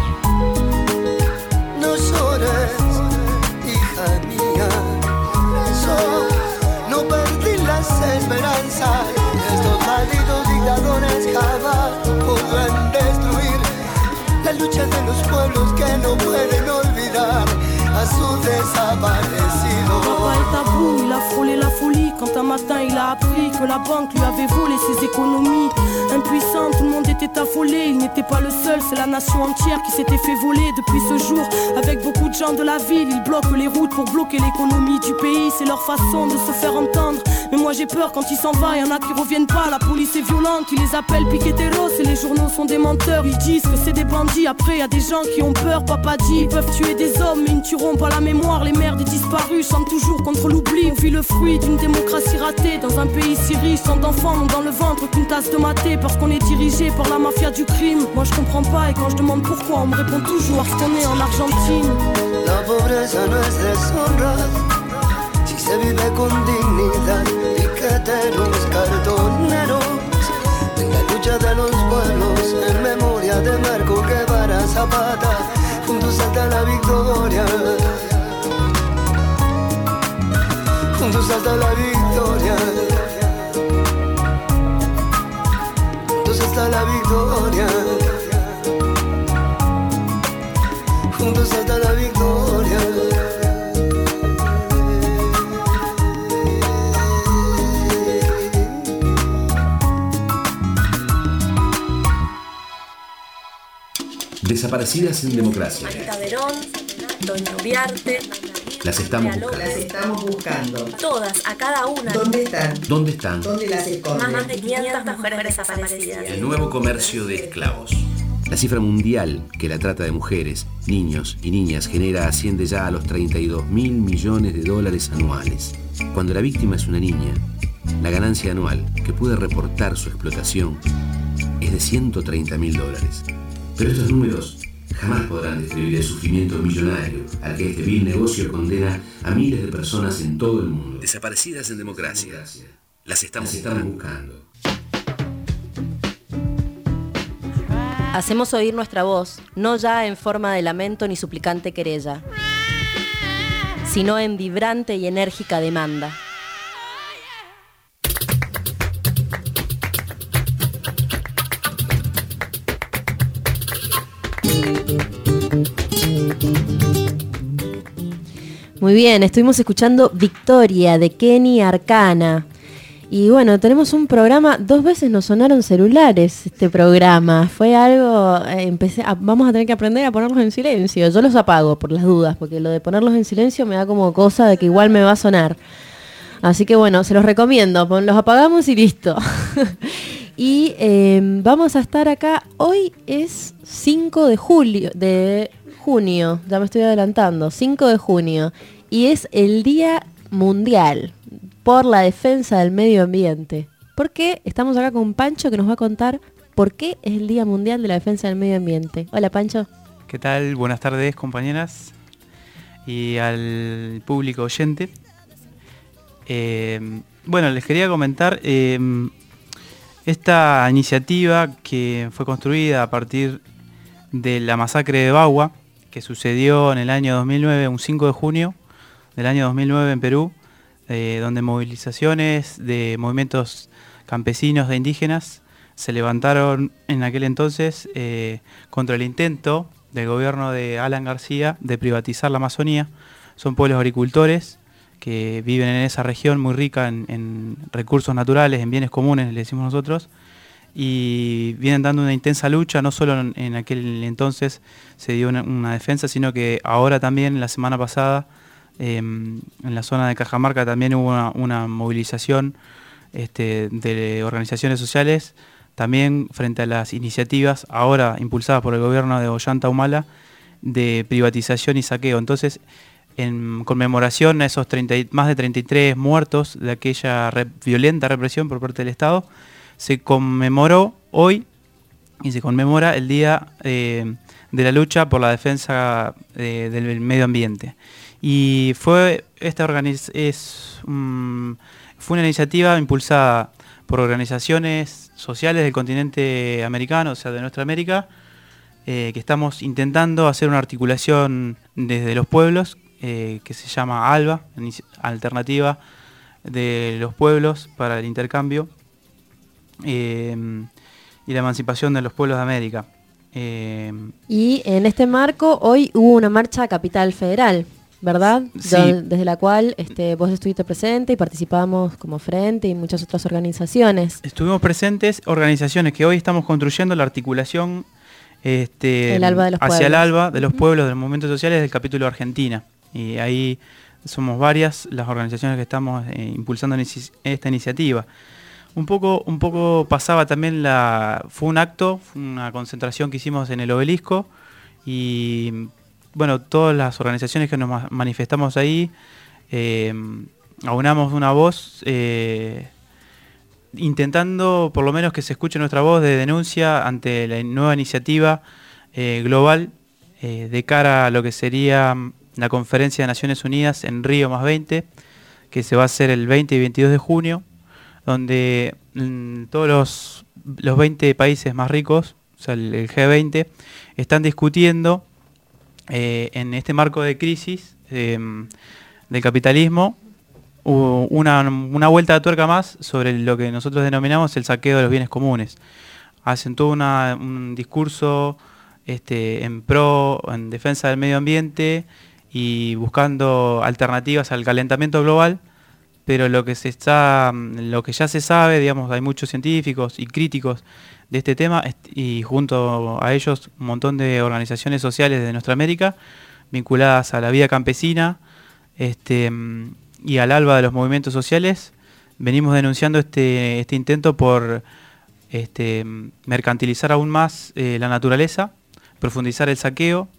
No llores, hija mía, so, no perdí las esperanzas. Estos malditos dictadores jamás podrán destruir la lucha de los pueblos que no pueden olvidar à son desaparecido. Papa est à bout, il a frôlé la folie quand un matin il a appris que la banque lui avait volé ses économies. Impuissant, tout le monde était affolé. Il n'était pas le seul, c'est la nation entière qui s'était fait voler. Depuis ce jour, avec beaucoup de gens de la ville, ils bloquent les routes pour bloquer l'économie du pays. C'est leur façon de se faire entendre. Mais moi j'ai peur quand il s'en va, y'en a qui reviennent pas. La police est violente, ils les appellent piqueteros. Et les journaux sont des menteurs, ils disent que c'est des bandits. Après y a des gens qui ont peur, papa dit ils peuvent tuer des hommes mais ils ne tueront pas la mémoire. Les mères des disparus chantent toujours contre l'oubli. On vit le fruit d'une démocratie ratée dans un pays si riche. Tant d'enfants n'ont dans le ventre qu'une tasse de maté parce qu'on est dirigé par la mafia du crime. Moi je comprends pas et quand je demande pourquoi on me répond toujours parce qu'on est en Argentine. La pobreza no es deshonra si se vive con dignidad. Piqueteros, cartoneros, en la lucha de los pueblos, en memoria de Marco Guevara Zapata, juntos hasta la victoria, juntos hasta la victoria, juntos hasta la victoria, juntos hasta la victoria. Desaparecidas en democracia. Marita Verón, Doña Ubiarte. Las estamos buscando. Las estamos buscando. Todas, a cada una. ¿Dónde están? ¿Dónde están? ¿Dónde las esconden? Más de quinientas mujeres desaparecidas. El nuevo comercio de esclavos. La cifra mundial que la trata de mujeres, niños y niñas genera asciende ya a los treinta y dos mil millones de dólares anuales. Cuando la víctima es una niña, la ganancia anual que puede reportar su explotación es de ciento treinta mil dólares. Pero estos números jamás podrán describir el sufrimiento millonario al que este vil negocio condena a miles de personas en todo el mundo. Desaparecidas en democracia. Las estamos, Las estamos buscando. Hacemos oír nuestra voz, no ya en forma de lamento ni suplicante querella, sino en vibrante y enérgica demanda. Muy bien, estuvimos escuchando Victoria de Kenny Arcana. Y bueno, tenemos un programa, dos veces nos sonaron celulares este programa. Fue algo, eh, empecé a, vamos a tener que aprender a ponerlos en silencio. Yo los apago por las dudas, porque lo de ponerlos en silencio me da como cosa de que igual me va a sonar. Así que bueno, se los recomiendo, los apagamos y listo. Y eh, vamos a estar acá, hoy es cinco de julio, de junio, ya me estoy adelantando, cinco de junio. Y es el Día Mundial por la defensa del medio ambiente. ¿Por qué? Estamos acá con Pancho que nos va a contar por qué es el Día Mundial de la Defensa del Medio Ambiente. Hola, Pancho. ¿Qué tal? Buenas tardes, compañeras y al público oyente. Eh, bueno, les quería comentar eh, esta iniciativa que fue construida a partir de la masacre de Bagua, que sucedió en el año dos mil nueve, un cinco de junio del año dos mil nueve en Perú, eh, donde movilizaciones de movimientos campesinos e indígenas se levantaron en aquel entonces eh, contra el intento del gobierno de Alan García de privatizar la Amazonía. Son pueblos agricultores que viven en esa región muy rica en, en recursos naturales, en bienes comunes, le decimos nosotros, y vienen dando una intensa lucha. No solo en, en aquel entonces se dio una, una defensa, sino que ahora también, la semana pasada, eh, en la zona de Cajamarca también hubo una, una movilización este, de organizaciones sociales, también frente a las iniciativas ahora impulsadas por el gobierno de Ollanta Humala de privatización y saqueo. Entonces, en conmemoración a esos treinta, más de treinta y tres muertos de aquella re, violenta represión por parte del Estado, se conmemoró hoy y se conmemora el Día eh, de la Lucha por la Defensa eh, del Medio Ambiente. Y fue esta organiz es, um, fue una iniciativa impulsada por organizaciones sociales del continente americano, o sea, de nuestra América, eh, que estamos intentando hacer una articulación desde los pueblos, eh, que se llama ALBA, Alternativa de los Pueblos para el Intercambio eh, y la Emancipación de los Pueblos de América. Eh, y en este marco, hoy hubo una marcha a Capital Federal, ¿verdad? Sí. Do, desde la cual este, vos estuviste presente y participamos como Frente y muchas otras organizaciones. Estuvimos presentes, organizaciones que hoy estamos construyendo la articulación este, el ALBA de los hacia pueblos. el ALBA de los pueblos, de los movimientos sociales del capítulo Argentina. Y ahí somos varias las organizaciones que estamos eh, impulsando en esta iniciativa. Un poco, un poco pasaba también la... Fue un acto, fue una concentración que hicimos en el Obelisco y... Bueno, todas las organizaciones que nos manifestamos ahí, eh, aunamos una voz, eh, intentando por lo menos que se escuche nuestra voz de denuncia ante la nueva iniciativa eh, global eh, de cara a lo que sería la Conferencia de Naciones Unidas en Río más veinte, que se va a hacer el veinte y veintidós de junio, donde mm, todos los, los veinte países más ricos, o sea, el, el G veinte, están discutiendo Eh, en este marco de crisis eh, del capitalismo, hubo una, una vuelta de tuerca más sobre lo que nosotros denominamos el saqueo de los bienes comunes. Hacen todo una, un discurso este, en pro, en defensa del medio ambiente y buscando alternativas al calentamiento global, pero lo que se está, lo que ya se sabe, digamos, hay muchos científicos y críticos de este tema, y junto a ellos un montón de organizaciones sociales de nuestra América vinculadas a la vida campesina este, y al ALBA de los movimientos sociales. Venimos denunciando este, este intento por este, mercantilizar aún más eh, la naturaleza, profundizar el saqueo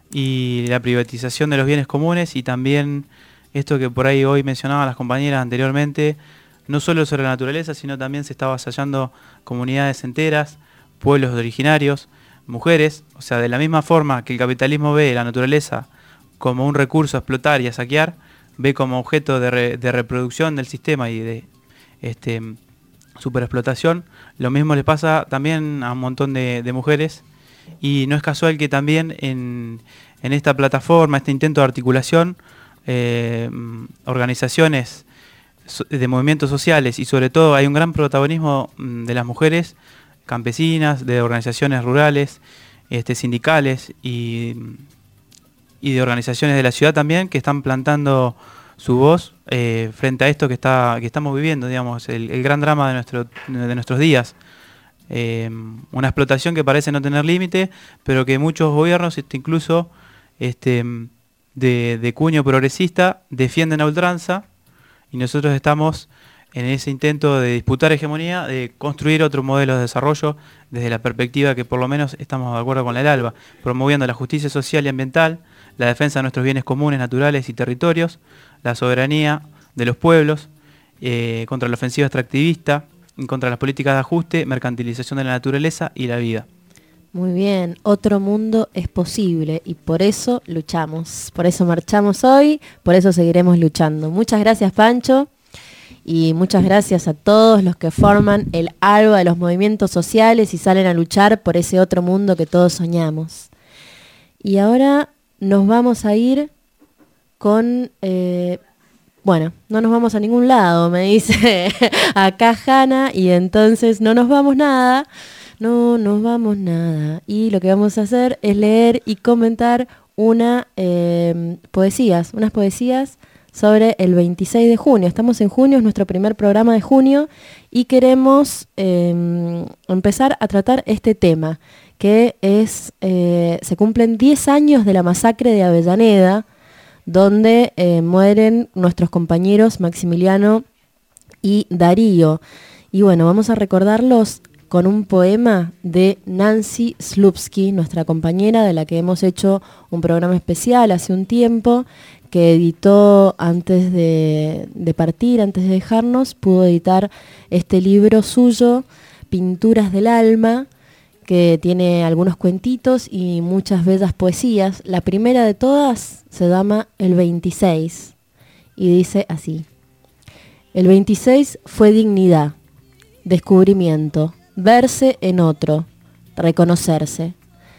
y la privatización de los bienes comunes, y también esto que por ahí hoy mencionaban las compañeras anteriormente, no solo sobre la naturaleza, sino también se está avasallando comunidades enteras, pueblos originarios, mujeres. O sea, de la misma forma que el capitalismo ve la naturaleza como un recurso a explotar y a saquear, ve como objeto de, re, de reproducción del sistema y de este, superexplotación, lo mismo le pasa también a un montón de, de mujeres. Y no es casual que también en, en esta plataforma, este intento de articulación, eh, organizaciones de movimientos sociales y sobre todo hay un gran protagonismo de las mujeres campesinas, de organizaciones rurales, este, sindicales y y de organizaciones de la ciudad también que están plantando su voz eh, frente a esto que está que estamos viviendo, digamos, el, el gran drama de, nuestro, de nuestros días. Eh, una explotación que parece no tener límite, pero que muchos gobiernos, este, incluso este, de, de cuño progresista, defienden a ultranza, y nosotros estamos en ese intento de disputar hegemonía, de construir otro modelo de desarrollo desde la perspectiva que por lo menos estamos de acuerdo con la ALBA, promoviendo la justicia social y ambiental, la defensa de nuestros bienes comunes, naturales y territorios, la soberanía de los pueblos, eh, contra la ofensiva extractivista, contra las políticas de ajuste, mercantilización de la naturaleza y la vida. Muy bien, otro mundo es posible y por eso luchamos, por eso marchamos hoy, por eso seguiremos luchando. Muchas gracias, Pancho. Y muchas gracias a todos los que forman el ALBA de los movimientos sociales y salen a luchar por ese otro mundo que todos soñamos. Y ahora nos vamos a ir con... Eh, bueno, no nos vamos a ningún lado, me dice acá Hanna, y entonces no nos vamos nada, no nos vamos nada. Y lo que vamos a hacer es leer y comentar una eh, poesías, unas poesías sobre el veintiséis de junio. Estamos en junio, es nuestro primer programa de junio y queremos eh, empezar a tratar este tema, que es, eh, se cumplen diez años de la masacre de Avellaneda, donde eh, mueren nuestros compañeros Maximiliano y Darío. Y bueno, vamos a recordarlos con un poema de Nancy Slupski, nuestra compañera de la que hemos hecho un programa especial hace un tiempo, que editó antes de, de partir, antes de dejarnos, pudo editar este libro suyo, Pinturas del Alma, que tiene algunos cuentitos y muchas bellas poesías. La primera de todas se llama El veintiséis y dice así: el veintiséis fue dignidad, descubrimiento, verse en otro, reconocerse,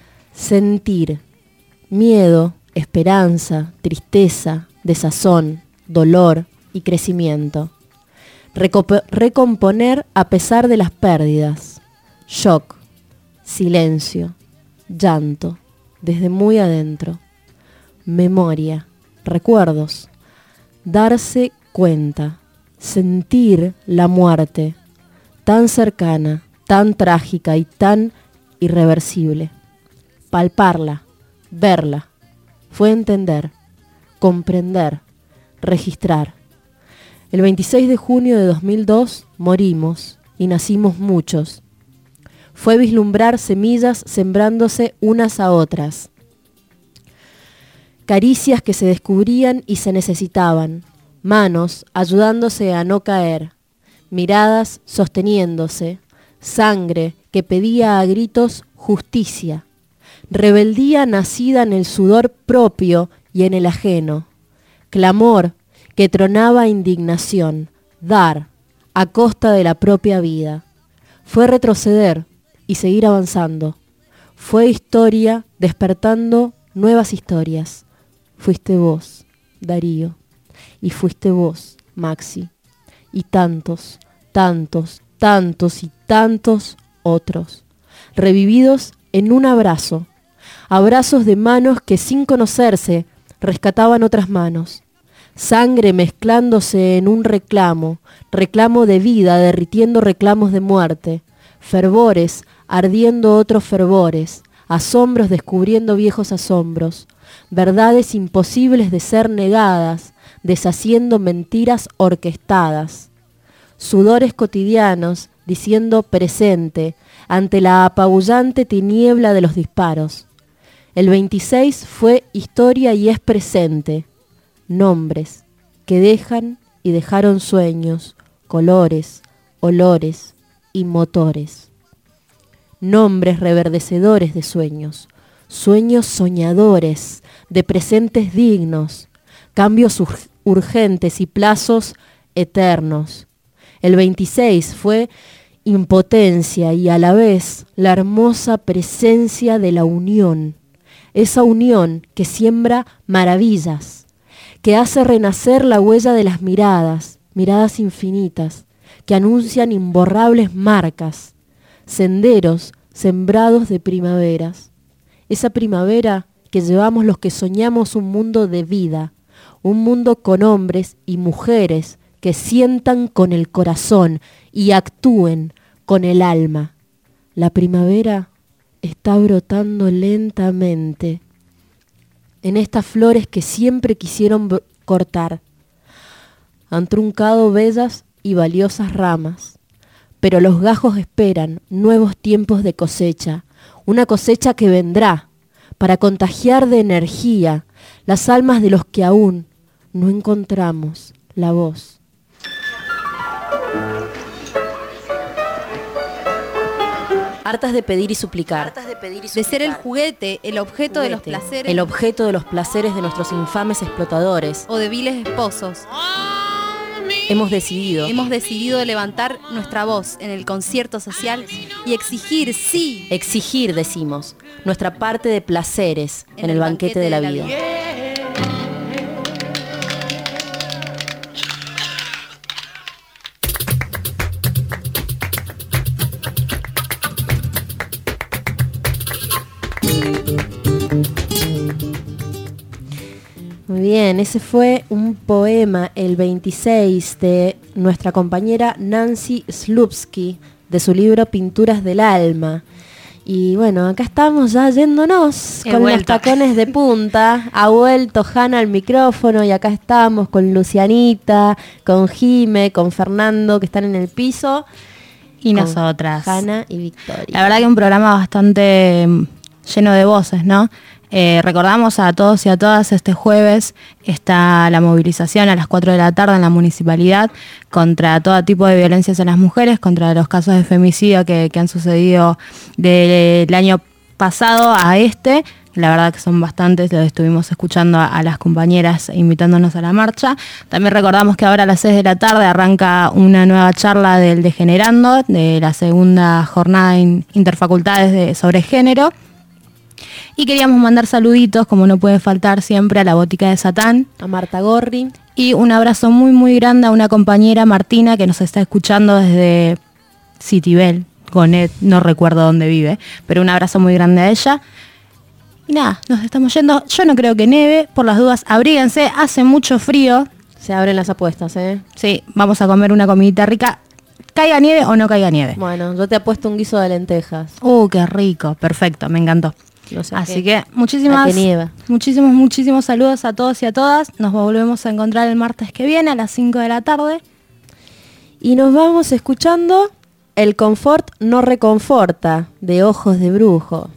sentir, miedo, esperanza, tristeza, desazón, dolor y crecimiento. Recop- recomponer a pesar de las pérdidas, shock, silencio, llanto, desde muy adentro, memoria, recuerdos, darse cuenta, sentir la muerte, tan cercana, tan trágica y tan irreversible, palparla, verla, fue entender, comprender, registrar. El veintiséis de junio de dos mil dos morimos y nacimos muchos. Fue vislumbrar semillas sembrándose unas a otras. Caricias que se descubrían y se necesitaban. Manos ayudándose a no caer. Miradas sosteniéndose. Sangre que pedía a gritos justicia. Rebeldía nacida en el sudor propio y en el ajeno. Clamor que tronaba indignación. Dar a costa de la propia vida. Fue retroceder y seguir avanzando. Fue historia despertando nuevas historias. Fuiste vos, Darío, y fuiste vos, Maxi, y tantos, tantos, tantos y tantos otros, revividos en un abrazo, abrazos de manos que sin conocerse rescataban otras manos, sangre mezclándose en un reclamo, reclamo de vida derritiendo reclamos de muerte, fervores ardiendo otros fervores, asombros descubriendo viejos asombros, verdades imposibles de ser negadas, deshaciendo mentiras orquestadas, sudores cotidianos diciendo presente ante la apabullante tiniebla de los disparos. El veintiséis fue historia y es presente, nombres que dejan y dejaron sueños, colores, olores y motores. Nombres reverdecedores de sueños, sueños soñadores, de presentes dignos, cambios ur- urgentes y plazos eternos. El veintiséis fue impotencia y a la vez la hermosa presencia de la unión, esa unión que siembra maravillas, que hace renacer la huella de las miradas, miradas infinitas, que anuncian imborrables marcas, senderos sembrados de primaveras. Esa primavera que llevamos los que soñamos un mundo de vida, un mundo con hombres y mujeres que sientan con el corazón y actúen con el alma. La primavera está brotando lentamente en estas flores que siempre quisieron b- cortar. Han truncado bellas y valiosas ramas, pero los gajos esperan nuevos tiempos de cosecha, una cosecha que vendrá para contagiar de energía las almas de los que aún no encontramos la voz. Hartas de pedir y suplicar. De, pedir y suplicar. De ser el juguete, el objeto Juguete, de los placeres. El objeto de los placeres de nuestros infames explotadores. O de viles esposos. Hemos decidido. Hemos decidido levantar nuestra voz en el concierto social y exigir, sí. Exigir, decimos, nuestra parte de placeres en, en el, el banquete, banquete de la, de la vida. vida. Muy bien, ese fue un poema, el veintiséis, de nuestra compañera Nancy Slupski, de su libro Pinturas del Alma. Y bueno, acá estamos ya yéndonos He con vuelto. los tacones de punta. Ha vuelto Hanna al micrófono y acá estamos con Lucianita, con Jime, con Fernando, que están en el piso. Y nosotras. Hanna y Victoria. La verdad que un programa bastante lleno de voces, ¿no? Eh, recordamos a todos y a todas, este jueves está la movilización a las cuatro de la tarde en la municipalidad contra todo tipo de violencias a las mujeres, contra los casos de femicidio que, que han sucedido del año pasado a este. La verdad que son bastantes, lo estuvimos escuchando a, a las compañeras invitándonos a la marcha. También recordamos que ahora a las seis de la tarde arranca una nueva charla del Degenerando, de la segunda jornada in, interfacultades de, sobre género. Y queríamos mandar saluditos, como no puede faltar siempre, a la Botica de Satán, a Marta Gorri. Y un abrazo muy muy grande a una compañera, Martina, que nos está escuchando desde Citibel, Gonet, no recuerdo dónde vive, pero un abrazo muy grande a ella. Y nada, nos estamos yendo. Yo no creo que nieve, por las dudas, abríguense, hace mucho frío. Se abren las apuestas, ¿eh? Sí, vamos a comer una comidita rica. ¿Caiga nieve o no caiga nieve? Bueno, yo te apuesto un guiso de lentejas. Uh, qué rico, perfecto, me encantó. No sé Así qué. que muchísimas, que nieva. muchísimos, muchísimos saludos a todos y a todas. Nos volvemos a encontrar el martes que viene a las cinco de la tarde. Y nos vamos escuchando El confort no reconforta, de Ojos de Brujo.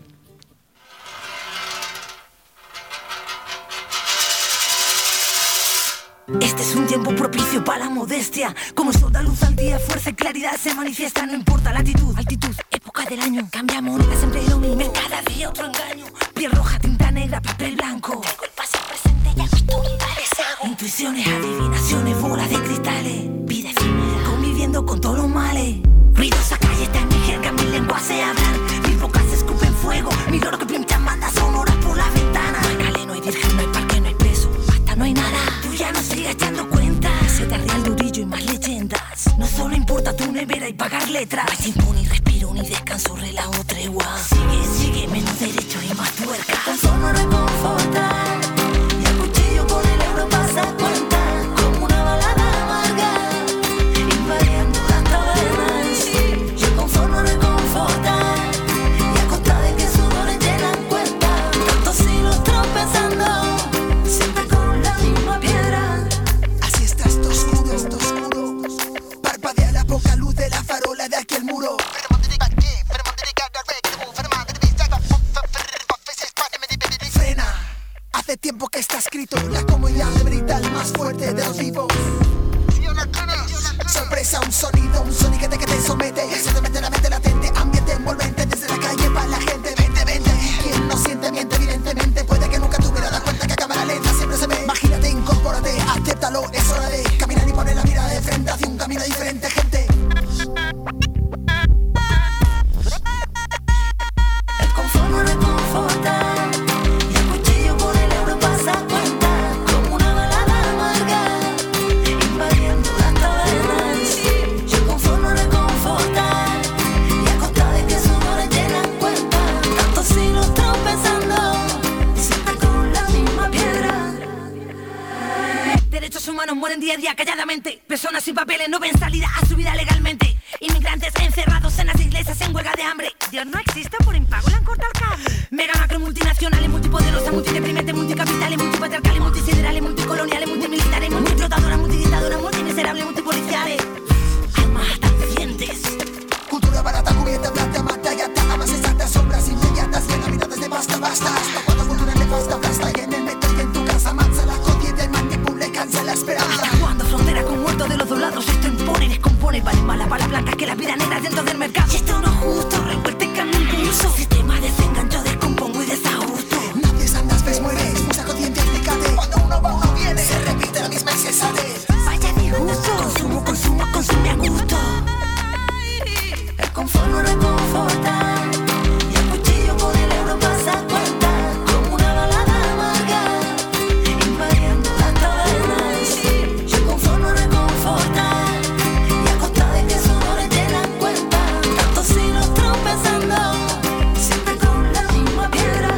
Este es un tiempo propicio para la modestia. Como soda, luz al día, fuerza y claridad se manifiesta. No importa la altitud, altitud, época del año. Cambiamos, nunca siempre lo mismo. Cada día otro engaño. Piel roja, tinta negra, papel blanco. Tengo el pasado presente y actualidad. Intuiciones, adivinaciones, bolas de cristales. Vida efímera, conviviendo con todos los males. Ruidosa calle está en mi jerga, mi lengua se hablan. Mis bocas escupen fuego, mi loro que pinchan bandas sonoras por la ventana. No hay calé, no hay virgen, no hay parque, no hay preso. Hasta no hay nada. Ya no sigas echando cuentas. Se te arrea el durillo y más leyendas. No solo importa tu nevera y pagar letras. No hay tiempo, ni respiro, ni descanso, relajo, tregua. Sigue, sigue, menos derecho y más tuerca. Tan solo reconforta. Y el cuchillo con el euro pasa cuenta. Como una balada amarga, invadiendo las tabernas. Yo con solo reconforta. Y a costa de que sudores llenan cuenta. Tantos hilos tropezando. Siempre con la misma piedra. Así está esto oscuro, esto oscuro. Parpadea la poca luz de la farola de aquel muro. Frena, día a día calladamente. Personas sin papeles no ven salida a su vida legalmente. Inmigrantes encerrados en las iglesias en huelga de hambre. Dios no existe, por impago le han cortado el cable. Mega macro multinacionales, multipoderosas, multideprimentes, multicapitales, multipatriarcales, multisiderales, multicoloniales, multimilitares, multiexplotadoras, multidictadoras, multimiserables, multipoliciales. Almas tancientes. Cultura barata, cubierta, plata, mata, yata, amas exactas, sombras inmediatas, y en la mirada de basta, basta. Hasta cuando cultura nefasta, aplasta, y en el metro y en tu casa, mansa la contienda, manipula y cansa la esperanza. Cuando frontera con muertos de los dos lados, esto impone y descompone, vale más la bala blanca que la vida negra dentro del mercado. Y esto no es justo, revuelta y cambio impulso. Sistema desengancho, descompongo y desajusto. Nadie andas, ves, mueres, mucha conciencia, explícate. Cuando uno va, uno viene, se repite la misma y se sale. Vaya disgusto, consumo, consumo, consume a gusto. El confort no reconforta, y el cuchillo con el euro pasa cuenta, como una balada amarga, invadiendo las tabernas. El confort no reconforta, y a costa de que sudores te dan cuenta, tantos siglos tropezando, siempre con la misma piedra.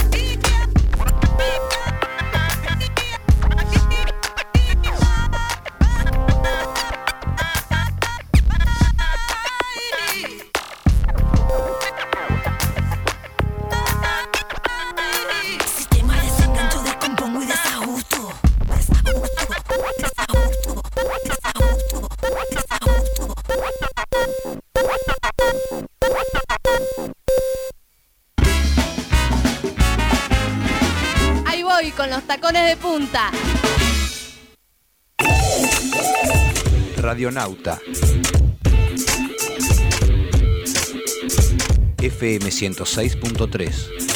Sistema desengancho, descompongo y desajusto. Desajusto, desajusto, desajusto, desajusto. Ahí voy con los tacones de punta. Radionauta F M ciento seis punto tres.